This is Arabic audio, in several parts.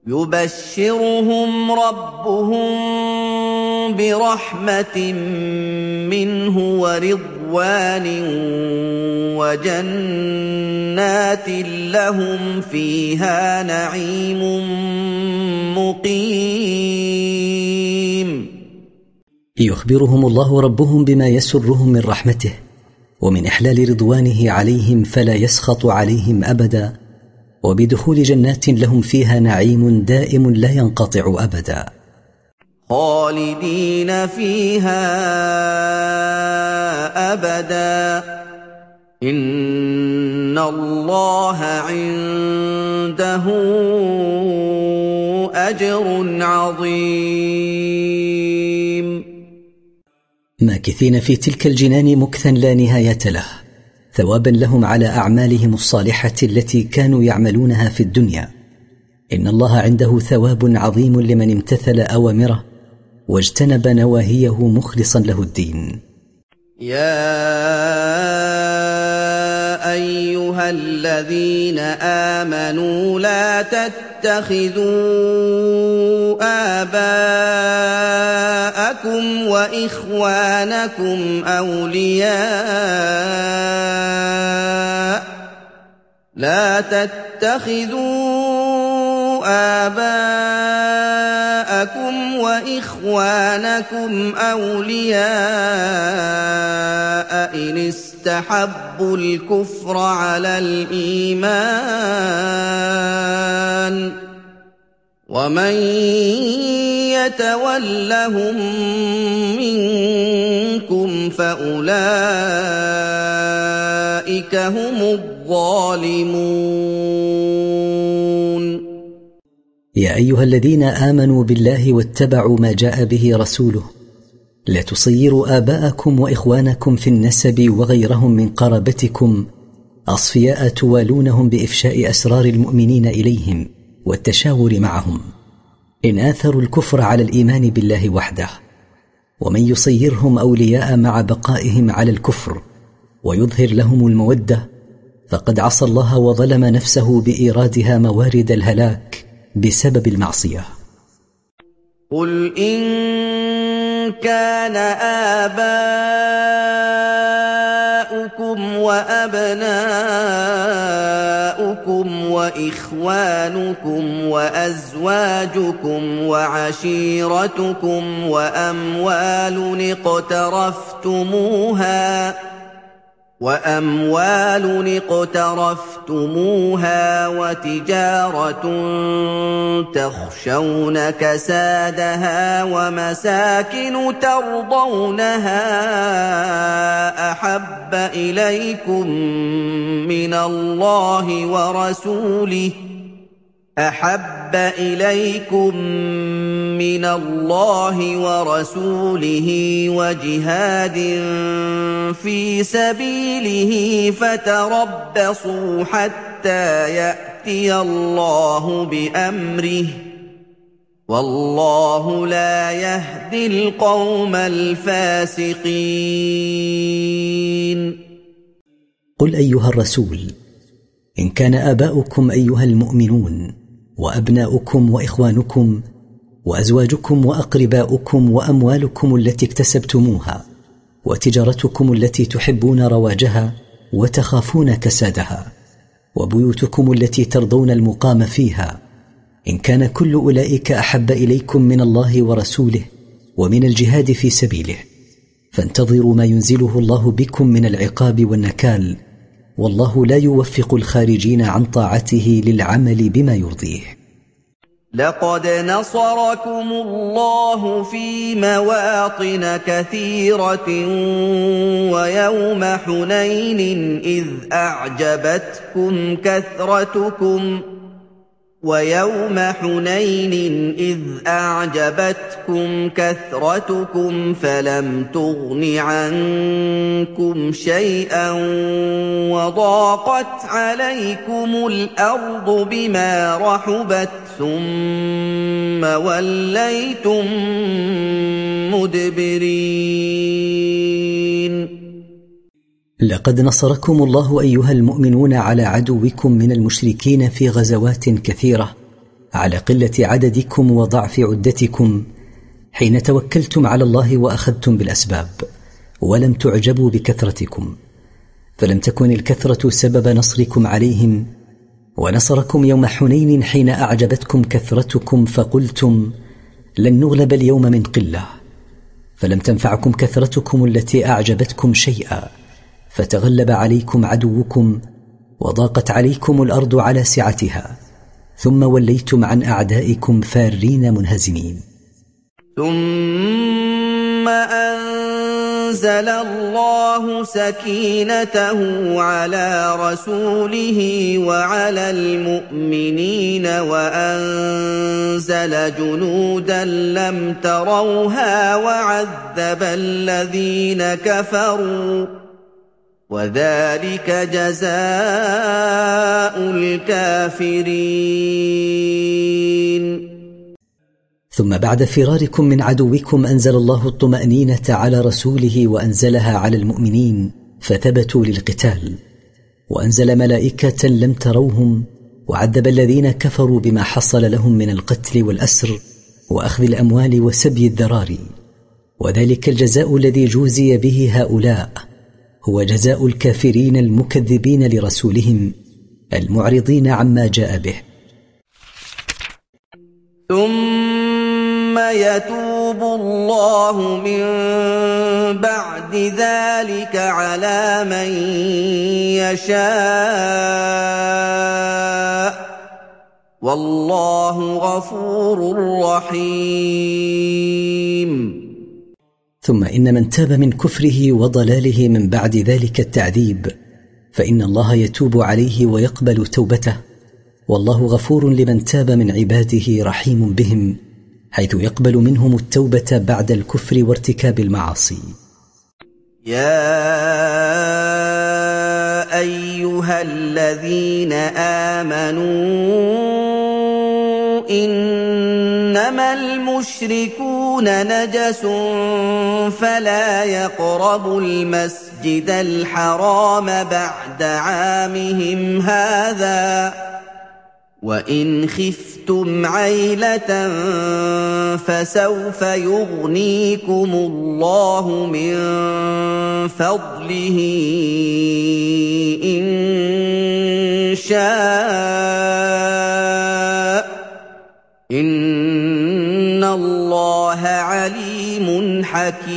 يبشرهم ربهم برحمة منه ورضوان وجنات لهم فيها نعيم مقيم. يخبرهم الله ربهم بما يسرهم من رحمته ومن إحلال رضوانه عليهم فلا يسخط عليهم أبدا، وبدخول جنات لهم فيها نعيم دائم لا ينقطع أبدا، خالدين فيها أبدا. إن الله عنده أجر عظيم. ماكثين في تلك الجنان مكثا لا نهاية له، ثوابا لهم على أعمالهم الصالحة التي كانوا يعملونها في الدنيا. إن الله عنده ثواب عظيم لمن امتثل أوامره واجتنب نواهيه مخلصا له الدين. يا أيها الذين آمنوا لا تتخذوا آباءكم وإخوانكم أولياء إن استحبوا الكفر على الإيمان، ومن يتولهم منكم فأولئك هم الظالمون. يا أيها الذين آمنوا بالله واتبعوا ما جاء به رسوله لا تصيروا آباءكم وإخوانكم في النسب وغيرهم من قرابتكم أصفياء توالونهم بإفشاء أسرار المؤمنين إليهم والتشاور معهم، إن آثروا الكفر على الإيمان بالله وحده. ومن يصيرهم أولياء مع بقائهم على الكفر ويظهر لهم المودة فقد عصى الله وظلم نفسه بإيرادها موارد الهلاك بسبب المعصية. قل إن كان آباؤكم وأبناؤكم وإخوانكم وأزواجكم وعشيرتكم وأموال اقترفتموها وتجارة تخشون كسادها ومساكن ترضونها أحب إليكم من الله ورسوله وجهاد في سبيله فتربصوا حتى يأتي الله بأمره، والله لا يهدي القوم الفاسقين. قل أيها الرسول إن كان آباؤكم أيها المؤمنون وأبناؤكم وإخوانكم وأزواجكم وأقرباؤكم وأموالكم التي اكتسبتموها وتجارتكم التي تحبون رواجها وتخافون كسادها وبيوتكم التي ترضون المقام فيها، إن كان كل أولئك أحب إليكم من الله ورسوله ومن الجهاد في سبيله فانتظروا ما ينزله الله بكم من العقاب والنكال، والله لا يوفق الخارجين عن طاعته للعمل بما يرضيه. لقد نصركم الله في مواطن كثيرة ويوم حنين إذ أعجبتكم كثرتكم فلم تغن عنكم شيئا وضاقت عليكم الأرض بما رحبت ثم وليتم مدبرين. لقد نصركم الله أيها المؤمنون على عدوكم من المشركين في غزوات كثيرة على قلة عددكم وضعف عدتكم حين توكلتم على الله وأخذتم بالأسباب، ولم تعجبوا بكثرتكم، فلم تكن الكثرة سبب نصركم عليهم، ونصركم يوم حنين حين أعجبتكم كثرتكم فقلتم لن نغلب اليوم من قلة، فلم تنفعكم كثرتكم التي أعجبتكم شيئا، فتغلب عليكم عدوكم وضاقت عليكم الأرض على سعتها، ثم وليتم عن أعدائكم فارين منهزمين. ثم أنزل الله سكينته على رسوله وعلى المؤمنين وأنزل جنودا لم تروها وعذب الذين كفروا وذلك جزاء الكافرين. ثم بعد فراركم من عدوكم أنزل الله الطمأنينة على رسوله وأنزلها على المؤمنين فثبتوا للقتال، وأنزل ملائكة لم تروهم وعذب الذين كفروا بما حصل لهم من القتل والأسر وأخذ الأموال وسبي الذراري، وذلك الجزاء الذي جوزي به هؤلاء هو جزاء الكافرين المكذبين لرسولهم المعرضين عما جاء به. ثم يتوب الله من بعد ذلك على من يشاء والله غفور رحيم. ثم إن من تاب من كفره وضلاله من بعد ذلك التعذيب فإن الله يتوب عليه ويقبل توبته، والله غفور لمن تاب من عباده رحيم بهم، حيث يقبل منهم التوبة بعد الكفر وارتكاب المعاصي. يا أيها الذين آمنوا إنما المشركون نجس فلا يقربوا المسجد الحرام بعد عامهم هذا، وإن خفتم عيلة فسوف يغنيكم الله من فضله إن شاء إن الله عليم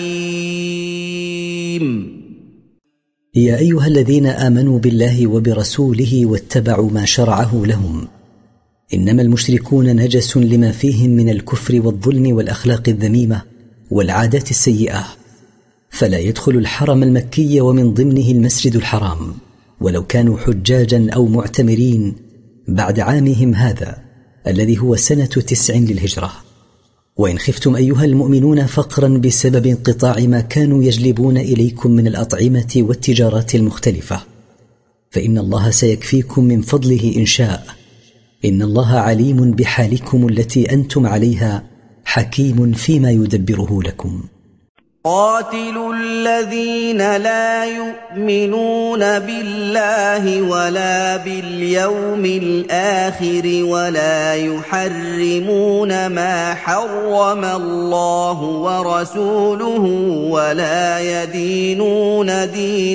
حكيم. يا أيها الذين آمنوا بالله وبرسوله واتبعوا ما شرعه لهم، إنما المشركون نجس لما فيهم من الكفر والظلم والأخلاق الذميمة والعادات السيئة، فلا يدخل الحرم المكي ومن ضمنه المسجد الحرام ولو كانوا حجاجا أو معتمرين بعد عامهم هذا الذي هو سنة 9 للهجرة. وإن خفتم أيها المؤمنون فقرا بسبب انقطاع ما كانوا يجلبون إليكم من الأطعمة والتجارات المختلفة فإن الله سيكفيكم من فضله إن شاء، إن الله عليم بحالكم التي أنتم عليها حكيم فيما يدبره لكم. قاتلوا الذين لا يؤمنون بالله ولا باليوم الآخر ولا يحرمون ما حرم الله ورسوله ولا يدينون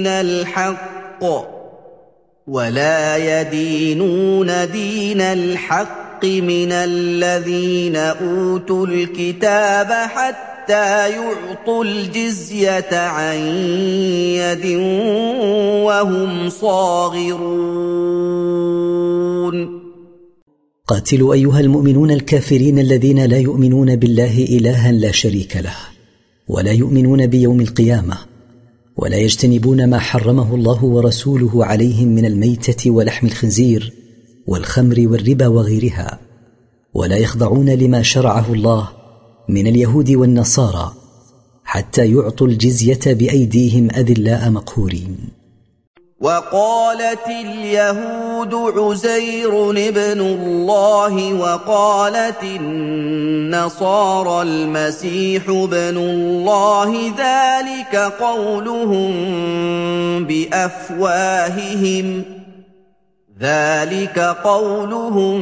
دين الحق من الذين أوتوا الكتاب حتى يعطوا الجزية عن يد وهم صاغرون. قاتلوا أيها المؤمنون الكافرين الذين لا يؤمنون بالله إلها لا شريك له ولا يؤمنون بيوم القيامة ولا يجتنبون ما حرمه الله ورسوله عليهم من الميتة ولحم الخنزير والخمر والربا وغيرها، ولا يخضعون لما شرعه الله من اليهود والنصارى حتى يعطوا الجزية بأيديهم أذلاء مقهورين. وقالت اليهود عزير ابن الله وقالت النصارى المسيح ابن الله ذلك قولهم ذلك قولهم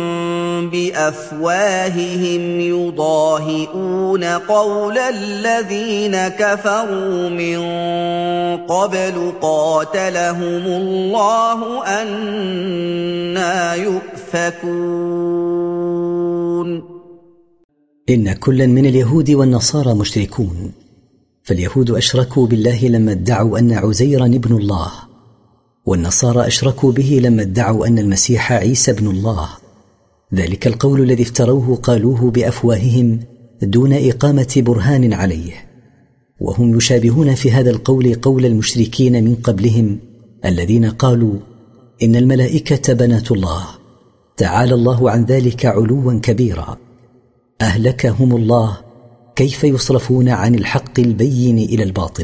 بأفواههم يضاهئون قول الذين كفروا من قبل قاتلهم الله أنى يؤفكون إن كلا من اليهود والنصارى مشركون. فاليهود أشركوا بالله لما ادعوا أن عزيرا ابن الله، والنصارى أشركوا به لما ادعوا أن المسيح عيسى ابن الله. ذلك القول الذي افتروه قالوه بأفواههم دون إقامة برهان عليه، وهم يشابهون في هذا القول قول المشركين من قبلهم الذين قالوا إن الملائكة بنات الله، تعالى الله عن ذلك علوا كبيرا. أهلكهم الله، كيف يصرفون عن الحق البين إلى الباطل؟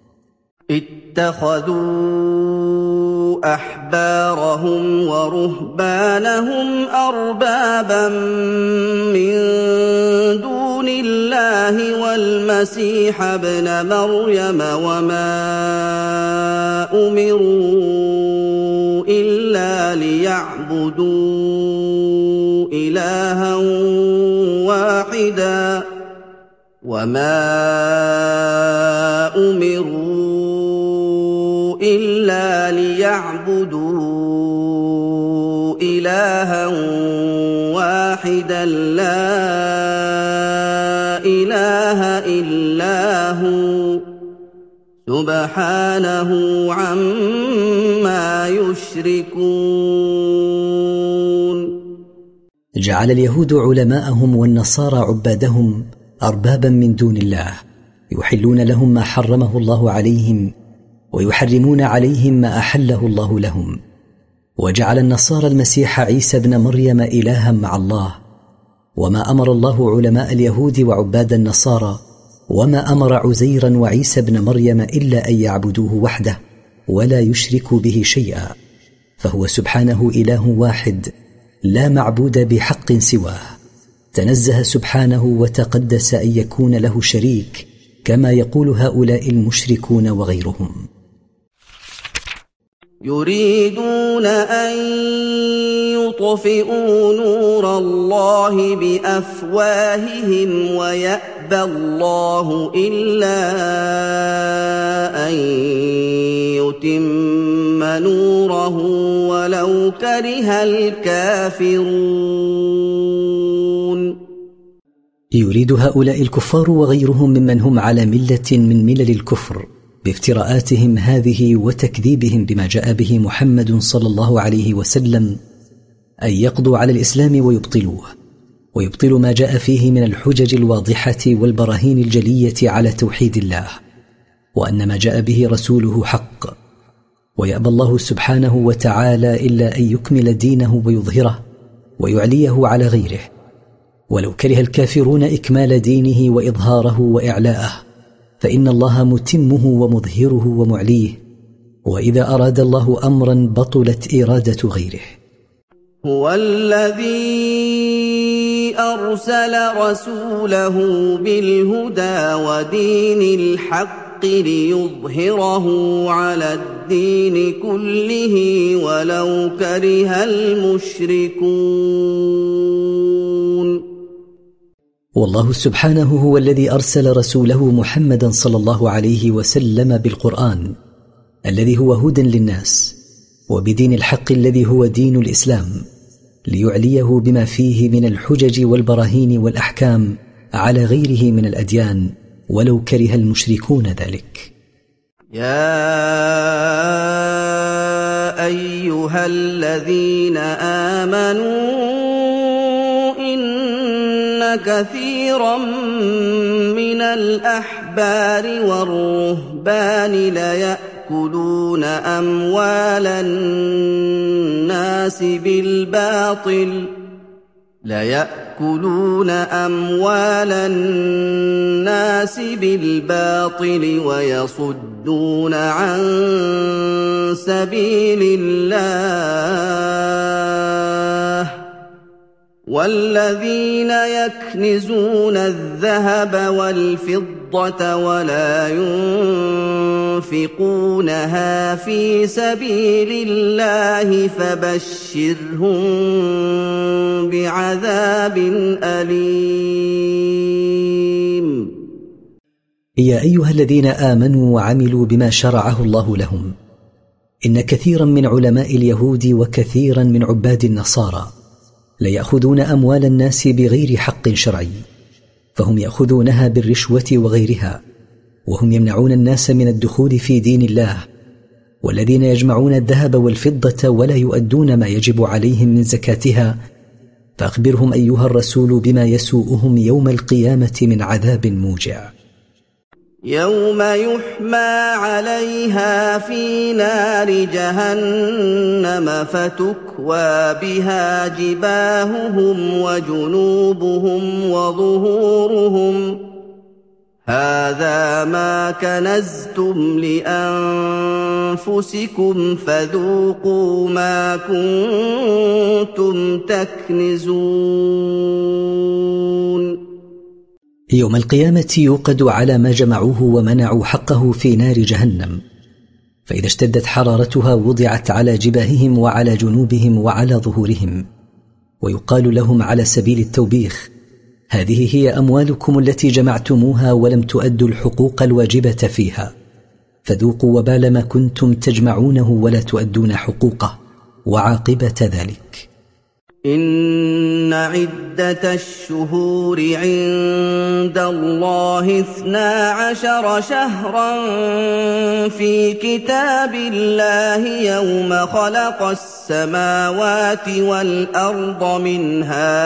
اتخذوا أحبارهم ورهبانهم أربابا من دون الله والمسيح ابن مريم وما أمروا إلا ليعبدوا إلها واحدا وما أمروا إلا ليعبدوا إلها واحدا لا إله إلا هو سبحانه عما يشركون. جعل اليهود علماءهم والنصارى عبادهم أربابا من دون الله، يحلون لهم ما حرمه الله عليهم ويحرمون عليهم ما أحله الله لهم. وجعل النصارى المسيح عيسى ابن مريم إلها مع الله، وما أمر الله علماء اليهود وعباد النصارى وما أمر عزيرا وعيسى ابن مريم إلا أن يعبدوه وحده ولا يشركوا به شيئا، فهو سبحانه إله واحد لا معبود بحق سواه، تنزه سبحانه وتقدس أن يكون له شريك كما يقول هؤلاء المشركون وغيرهم. يريدون أن يطفئوا نور الله بأفواههم ويأبى الله إلا أن يتم نوره ولو كره الكافرون. يريد هؤلاء الكفار وغيرهم ممن هم على ملة من ملل الكفر بافتراءاتهم هذه وتكذيبهم بما جاء به محمد صلى الله عليه وسلم أن يقضوا على الإسلام ويبطلوه، ويبطلوا ما جاء فيه من الحجج الواضحة والبراهين الجلية على توحيد الله وأن ما جاء به رسوله حق. ويأبى الله سبحانه وتعالى إلا أن يكمل دينه ويظهره ويعليه على غيره، ولو كره الكافرون إكمال دينه وإظهاره وإعلاءه فإن الله متمه ومظهره ومعليه، وإذا أراد الله أمرا بطلت إرادة غيره. هو الذي أرسل رسوله بالهدى ودين الحق ليظهره على الدين كله ولو كره المشركون. والله سبحانه هو الذي أرسل رسوله محمدا صلى الله عليه وسلم بالقرآن الذي هو هدى للناس وبدين الحق الذي هو دين الإسلام ليعليه بما فيه من الحجج والبراهين والأحكام على غيره من الأديان ولو كره المشركون ذلك. يا أيها الذين آمنوا كثيرا من الأحبار والرهبان ليأكلون أموال الناس بالباطل ويصدون عن سبيل الله والذين يكنزون الذهب والفضة ولا ينفقونها في سبيل الله فبشرهم بعذاب أليم. يا أيها الذين آمنوا وعملوا بما شرعه الله لهم، إن كثيرا من علماء اليهود وكثيرا من عباد النصارى ليأخذون أموال الناس بغير حق شرعي، فهم يأخذونها بالرشوة وغيرها، وهم يمنعون الناس من الدخول في دين الله. والذين يجمعون الذهب والفضة ولا يؤدون ما يجب عليهم من زكاتها، فأخبرهم أيها الرسول بما يسوءهم يوم القيامة من عذاب موجع. يوم يحمى عليها في نار جهنم فتكوى بها جباههم وجنوبهم وظهورهم هذا ما كنزتم لأنفسكم فذوقوا ما كنتم تكنزون. يوم القيامة يوقد على ما جمعوه ومنعوا حقه في نار جهنم، فإذا اشتدت حرارتها وضعت على جباههم وعلى جنوبهم وعلى ظهورهم، ويقال لهم على سبيل التوبيخ: هذه هي أموالكم التي جمعتموها ولم تؤدوا الحقوق الواجبة فيها، فذوقوا وبال ما كنتم تجمعونه ولا تؤدون حقوقه وعاقبة ذلك. إن عدة الشهور عند الله 12 شهرا في كتاب الله يوم خلق السماوات والأرض منها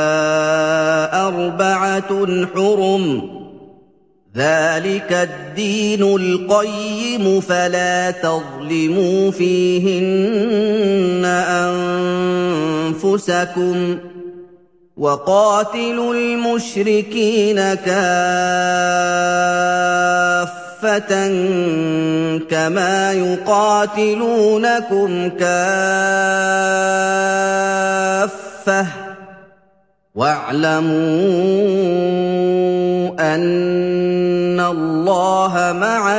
4 حرم ذلك الدين القيم فلا تظلموا فيهن أنفسكم وقاتلوا المشركين كافة كما يقاتلونكم كافة واعلموا أن الله مع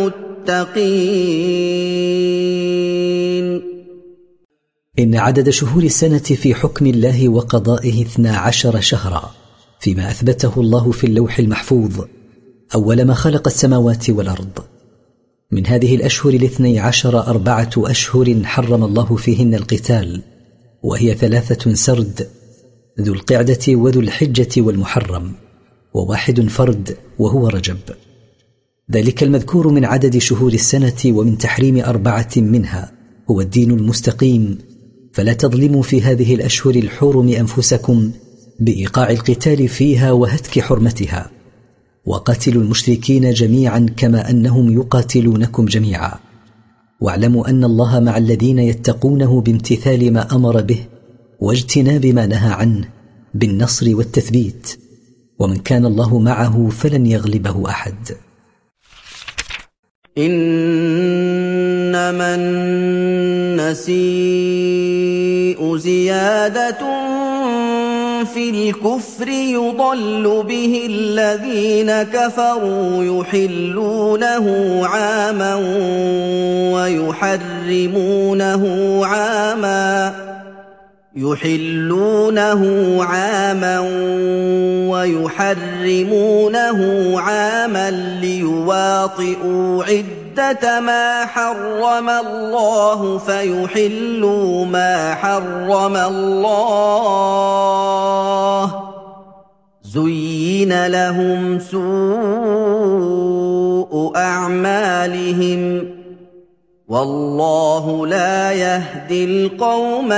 المتقين. إن عدد شهور السنة في حكم الله وقضائه 12 شهرا، فيما أثبته الله في اللوح المحفوظ أول ما خلق السماوات والأرض. من هذه الأشهر 12 4 أشهر حرم الله فيهن القتال، وهي 3 سرد: ذو القعدة وذو الحجة والمحرم، و1 فرد وهو رجب. ذلك المذكور من عدد شهور السنة ومن تحريم 4 منها هو الدين المستقيم، فلا تظلموا في هذه الأشهر الحرم أنفسكم بإيقاع القتال فيها وهتك حرمتها، وقاتلوا المشركين جميعا كما أنهم يقاتلونكم جميعا، واعلموا أن الله مع الذين يتقونه بامتثال ما أمر به واجتناب ما نهى عنه بالنصر والتثبيت، ومن كان الله معه فلن يغلبه أحد. إنما النسيء زيادة في الكفر يضل به الذين كفروا يحلونه عاما ويحرمونه عاما ليواطئوا عدة ما حرم الله فيحلوا ما حرم الله. زين لهم سوء أعمالهم والله لا يهدي القوم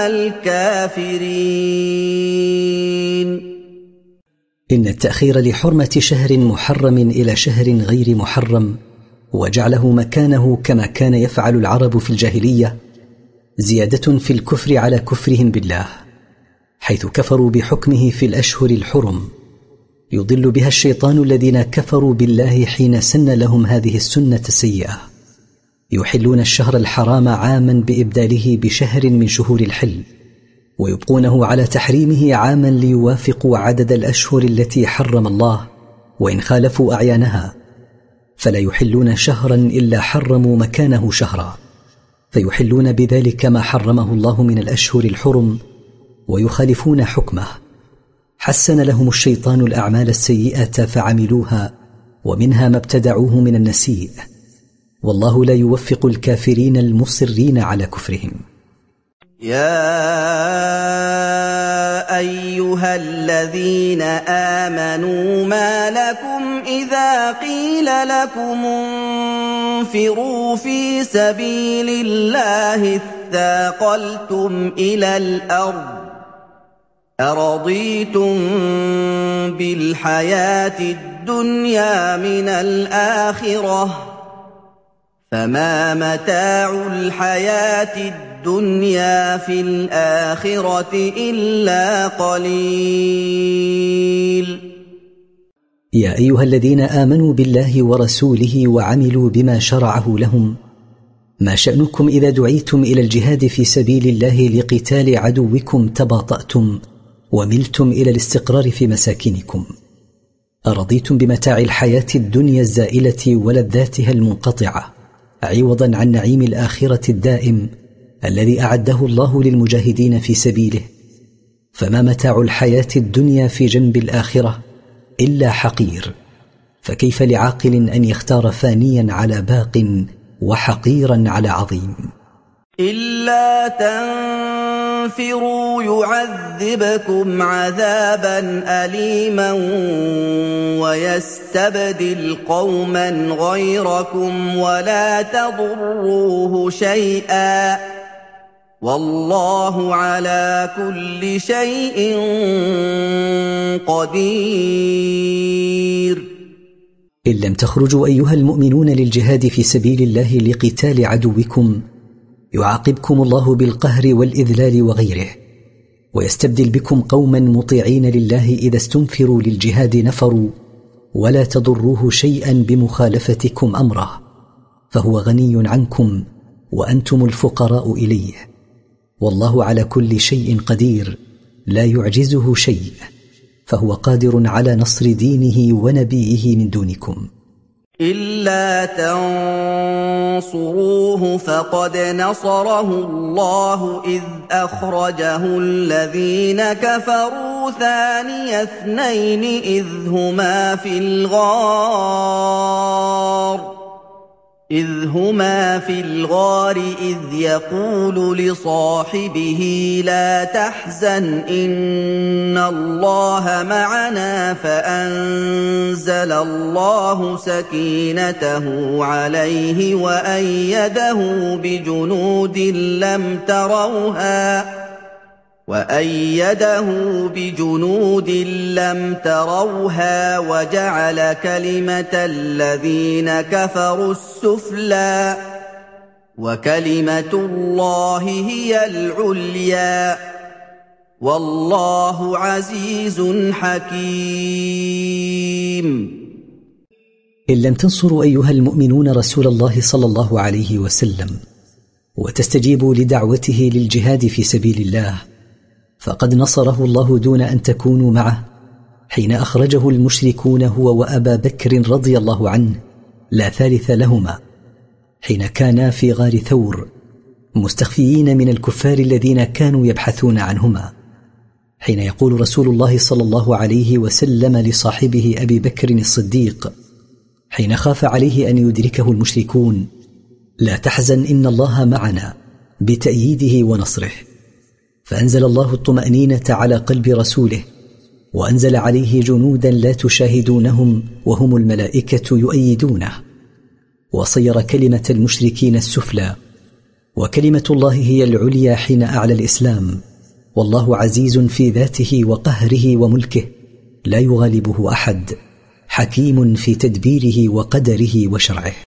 الكافرين. إن التأخير لحرمة شهر محرم إلى شهر غير محرم وجعله مكانه كما كان يفعل العرب في الجاهلية زيادة في الكفر على كفرهم بالله، حيث كفروا بحكمه في الأشهر الحرم. يضل بها الشيطان الذين كفروا بالله حين سن لهم هذه السنة السيئة، يحلون الشهر الحرام عاما بإبداله بشهر من شهور الحل، ويبقونه على تحريمه عاما ليوافقوا عدد الأشهر التي حرم الله، وإن خالفوا أعيانها فلا يحلون شهرا إلا حرموا مكانه شهرا، فيحلون بذلك ما حرمه الله من الأشهر الحرم ويخالفون حكمه. حسن لهم الشيطان الأعمال السيئة فعملوها، ومنها ما ابتدعوه من النسيء، والله لا يوفق الكافرين المصرين على كفرهم. يا أيها الذين آمنوا ما لكم إذا قيل لكم انفروا في سبيل الله اثاقلتم إلى الأرض أرضيتم بالحياة الدنيا من الآخرة فما متاع الحياة الدنيا في الآخرة إلا قليل. يا أيها الذين آمنوا بالله ورسوله وعملوا بما شرعه لهم، ما شأنكم إذا دعيتم إلى الجهاد في سبيل الله لقتال عدوكم تباطأتم وملتم إلى الاستقرار في مساكنكم؟ أرضيتم بمتاع الحياة الدنيا الزائلة ولذاتها المنقطعة عوضا عن نعيم الآخرة الدائم الذي أعده الله للمجاهدين في سبيله؟ فما متاع الحياة الدنيا في جنب الآخرة إلا حقير، فكيف لعاقل أن يختار فانيا على باق وحقيرا على عظيم؟ إلا تنفروا يعذبكم عذابا أليما ويستبدل قوما غيركم ولا تضروه شيئا والله على كل شيء قدير. إن لم تخرجوا أيها المؤمنون للجهاد في سبيل الله لقتال عدوكم يعاقبكم الله بالقهر والإذلال وغيره، ويستبدل بكم قوما مطيعين لله إذا استنفروا للجهاد نفروا ولا تضروه شيئا بمخالفتكم أمره، فهو غني عنكم وأنتم الفقراء إليه، والله على كل شيء قدير لا يعجزه شيء، فهو قادر على نصر دينه ونبيه من دونكم. إلا تنصروه فقد نصره الله إذ أخرجه الذين كفروا ثاني اثنين إذ هما في الغار إذ يقول لصاحبه لا تحزن إن الله معنا فأنزل الله سكينته عليه وأيده بجنود لم تروها وجعل كلمة الذين كفروا السفلى وكلمة الله هي العليا والله عزيز حكيم. إن لم تنصروا أيها المؤمنون رسول الله صلى الله عليه وسلم وتستجيبوا لدعوته للجهاد في سبيل الله فقد نصره الله دون أن تكونوا معه حين أخرجه المشركون هو وأبا بكر رضي الله عنه لا ثالث لهما، حين كانا في غار ثور مستخفيين من الكفار الذين كانوا يبحثون عنهما، حين يقول رسول الله صلى الله عليه وسلم لصاحبه أبي بكر الصديق حين خاف عليه أن يدركه المشركون: لا تحزن إن الله معنا، بتأييده ونصره. فأنزل الله الطمأنينة على قلب رسوله وأنزل عليه جنودا لا تشاهدونهم وهم الملائكة يؤيدونه، وصير كلمة المشركين السفلى وكلمة الله هي العليا حين أعلى الإسلام، والله عزيز في ذاته وقهره وملكه لا يغالبه أحد، حكيم في تدبيره وقدره وشرعه.